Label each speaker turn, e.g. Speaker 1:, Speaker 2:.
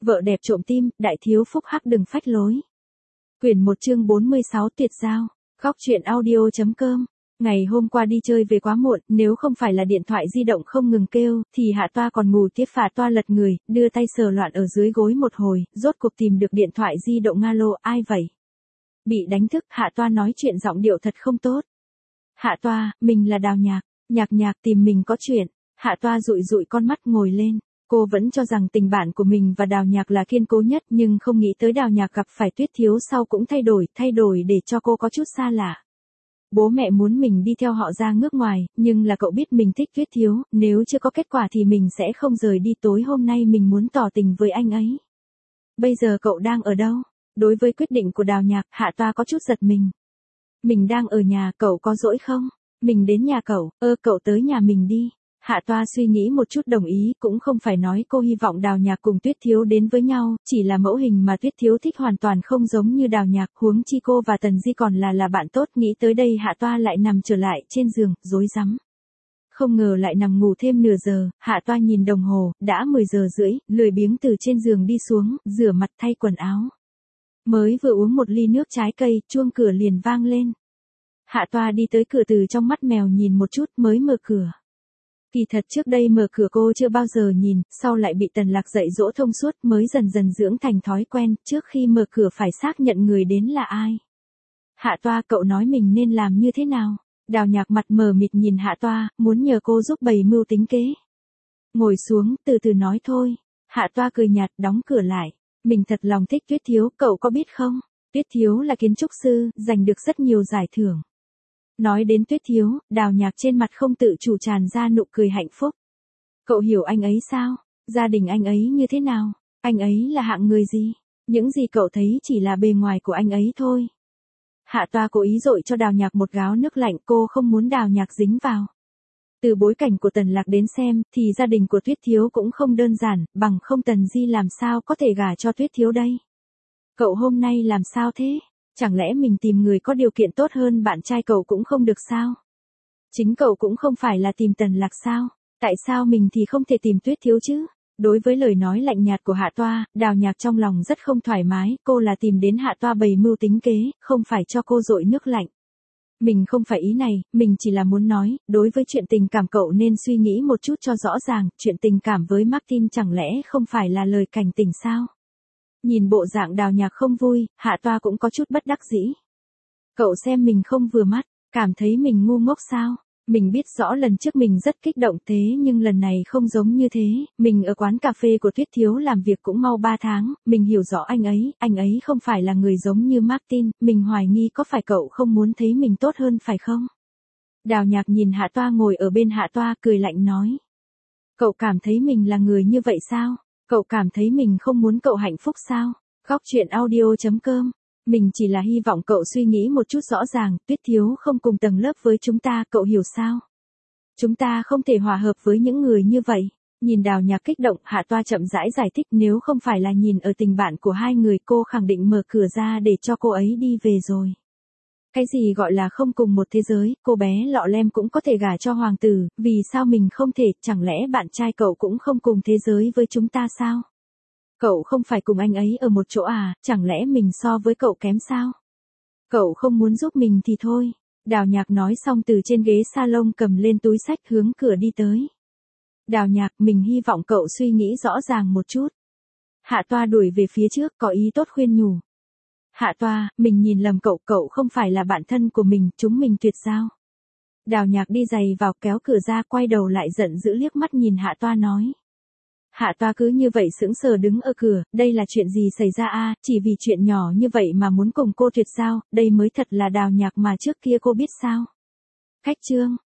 Speaker 1: Vợ đẹp trộm tim, đại thiếu phúc hắc đừng phách lối. Quyển 1 chương 46 tuyệt giao. Góc truyện audio.com. Ngày hôm qua đi chơi về quá muộn, nếu không phải là điện thoại di động không ngừng kêu, thì Hạ Toa còn ngủ tiếp. Hạ Toa lật người, đưa tay sờ loạn ở dưới gối một hồi, rốt cuộc tìm được điện thoại di động. Alo, ai vậy? Bị đánh thức, Hạ Toa nói chuyện giọng điệu thật không tốt. Hạ Toa, mình là Đào Nhạc. Nhạc tìm mình có chuyện. Hạ Toa dụi dụi con mắt ngồi lên. Cô vẫn cho rằng tình bạn của mình và Đào Nhạc là kiên cố nhất, nhưng không nghĩ tới Đào Nhạc gặp phải Tuyết Thiếu sau cũng thay đổi để cho cô có chút xa lạ. Bố mẹ muốn mình đi theo họ ra nước ngoài, nhưng là cậu biết mình thích Tuyết Thiếu, nếu chưa có kết quả thì mình sẽ không rời đi. Tối hôm nay mình muốn tỏ tình với anh ấy. Bây giờ cậu đang ở đâu? Đối với quyết định của Đào Nhạc, Hạ Toa có chút giật mình. Mình đang ở nhà, cậu có rỗi không? Mình đến nhà cậu, cậu tới nhà mình đi. Hạ Toa suy nghĩ một chút đồng ý, cũng không phải nói cô hy vọng Đào Nhạc cùng Tuyết Thiếu đến với nhau, chỉ là mẫu hình mà Tuyết Thiếu thích hoàn toàn không giống như Đào Nhạc, huống chi cô và Tần Di còn là bạn tốt. Nghĩ tới đây Hạ Toa lại nằm trở lại trên giường, rối rắm. Không ngờ lại nằm ngủ thêm nửa giờ, Hạ Toa nhìn đồng hồ, đã 10 giờ rưỡi, lười biếng từ trên giường đi xuống, rửa mặt thay quần áo. Mới vừa uống một ly nước trái cây, chuông cửa liền vang lên. Hạ Toa đi tới cửa, từ trong mắt mèo nhìn một chút mới mở cửa. Kỳ thật trước đây mở cửa cô chưa bao giờ nhìn, sau lại bị Tần Lạc dạy dỗ thông suốt mới dần dần dưỡng thành thói quen, trước khi mở cửa phải xác nhận người đến là ai. Hạ Toa, cậu nói mình nên làm như thế nào? Đào Nhạc mặt mờ mịt nhìn Hạ Toa, muốn nhờ cô giúp bày mưu tính kế. Ngồi xuống, từ từ nói thôi. Hạ Toa cười nhạt, đóng cửa lại. Mình thật lòng thích Tuyết Thiếu, cậu có biết không? Tuyết Thiếu là kiến trúc sư, giành được rất nhiều giải thưởng. Nói đến Tuyết Thiếu, Đào Nhạc trên mặt không tự chủ tràn ra nụ cười hạnh phúc. Cậu hiểu anh ấy sao? Gia đình anh ấy như thế nào? Anh ấy là hạng người gì? Những gì cậu thấy chỉ là bề ngoài của anh ấy thôi. Hạ Toa cố ý dội cho Đào Nhạc một gáo nước lạnh, cô không muốn Đào Nhạc dính vào. Từ bối cảnh của Tần Lạc đến xem, thì gia đình của Tuyết Thiếu cũng không đơn giản, bằng không Tần Di làm sao có thể gả cho Tuyết Thiếu đây? Cậu hôm nay làm sao thế? Chẳng lẽ mình tìm người có điều kiện tốt hơn bạn trai cậu cũng không được sao? Chính cậu cũng không phải là tìm Tần Lạc sao? Tại sao mình thì không thể tìm Tuyết Thiếu chứ? Đối với lời nói lạnh nhạt của Hạ Toa, Đào Nhạc trong lòng rất không thoải mái, cô là tìm đến Hạ Toa bày mưu tính kế, không phải cho cô dội nước lạnh. Mình không phải ý này, mình chỉ là muốn nói, đối với chuyện tình cảm cậu nên suy nghĩ một chút cho rõ ràng, chuyện tình cảm với Martin chẳng lẽ không phải là lời cảnh tỉnh sao? Nhìn bộ dạng Đào Nhạc không vui, Hạ Toa cũng có chút bất đắc dĩ. Cậu xem mình không vừa mắt, cảm thấy mình ngu ngốc sao? Mình biết rõ lần trước mình rất kích động thế nhưng lần này không giống như thế, mình ở quán cà phê của Tuyết Thiếu làm việc cũng mau 3 tháng, mình hiểu rõ anh ấy không phải là người giống như Martin, mình hoài nghi có phải cậu không muốn thấy mình tốt hơn phải không? Đào Nhạc nhìn Hạ Toa ngồi ở bên Hạ Toa cười lạnh nói. Cậu cảm thấy mình là người như vậy sao? Cậu cảm thấy mình không muốn cậu hạnh phúc sao? Góc truyện audio.com. Mình chỉ là hy vọng cậu suy nghĩ một chút rõ ràng, Tuyết Thiếu không cùng tầng lớp với chúng ta, cậu hiểu sao? Chúng ta không thể hòa hợp với những người như vậy. Nhìn Đào Nhạc kích động, Hạ Toa chậm rãi giải thích, nếu không phải là nhìn ở tình bạn của hai người cô khẳng định mở cửa ra để cho cô ấy đi về rồi. Cái gì gọi là không cùng một thế giới, cô bé lọ lem cũng có thể gả cho hoàng tử, vì sao mình không thể, chẳng lẽ bạn trai cậu cũng không cùng thế giới với chúng ta sao? Cậu không phải cùng anh ấy ở một chỗ à, chẳng lẽ mình so với cậu kém sao? Cậu không muốn giúp mình thì thôi. Đào Nhạc nói xong từ trên ghế salon cầm lên túi xách hướng cửa đi tới. Đào Nhạc, mình hy vọng cậu suy nghĩ rõ ràng một chút. Hạ Toa đuổi về phía trước, có ý tốt khuyên nhủ. Hạ Toa, mình nhìn lầm cậu không phải là bạn thân của mình, chúng mình tuyệt giao. Đào Nhạc đi giày vào kéo cửa ra, quay đầu lại giận dữ liếc mắt nhìn Hạ Toa nói. Hạ Toa cứ như vậy sững sờ đứng ở cửa, đây là chuyện gì xảy ra a? Chỉ vì chuyện nhỏ như vậy mà muốn cùng cô tuyệt giao, đây mới thật là Đào Nhạc mà trước kia cô biết sao? Khách chương.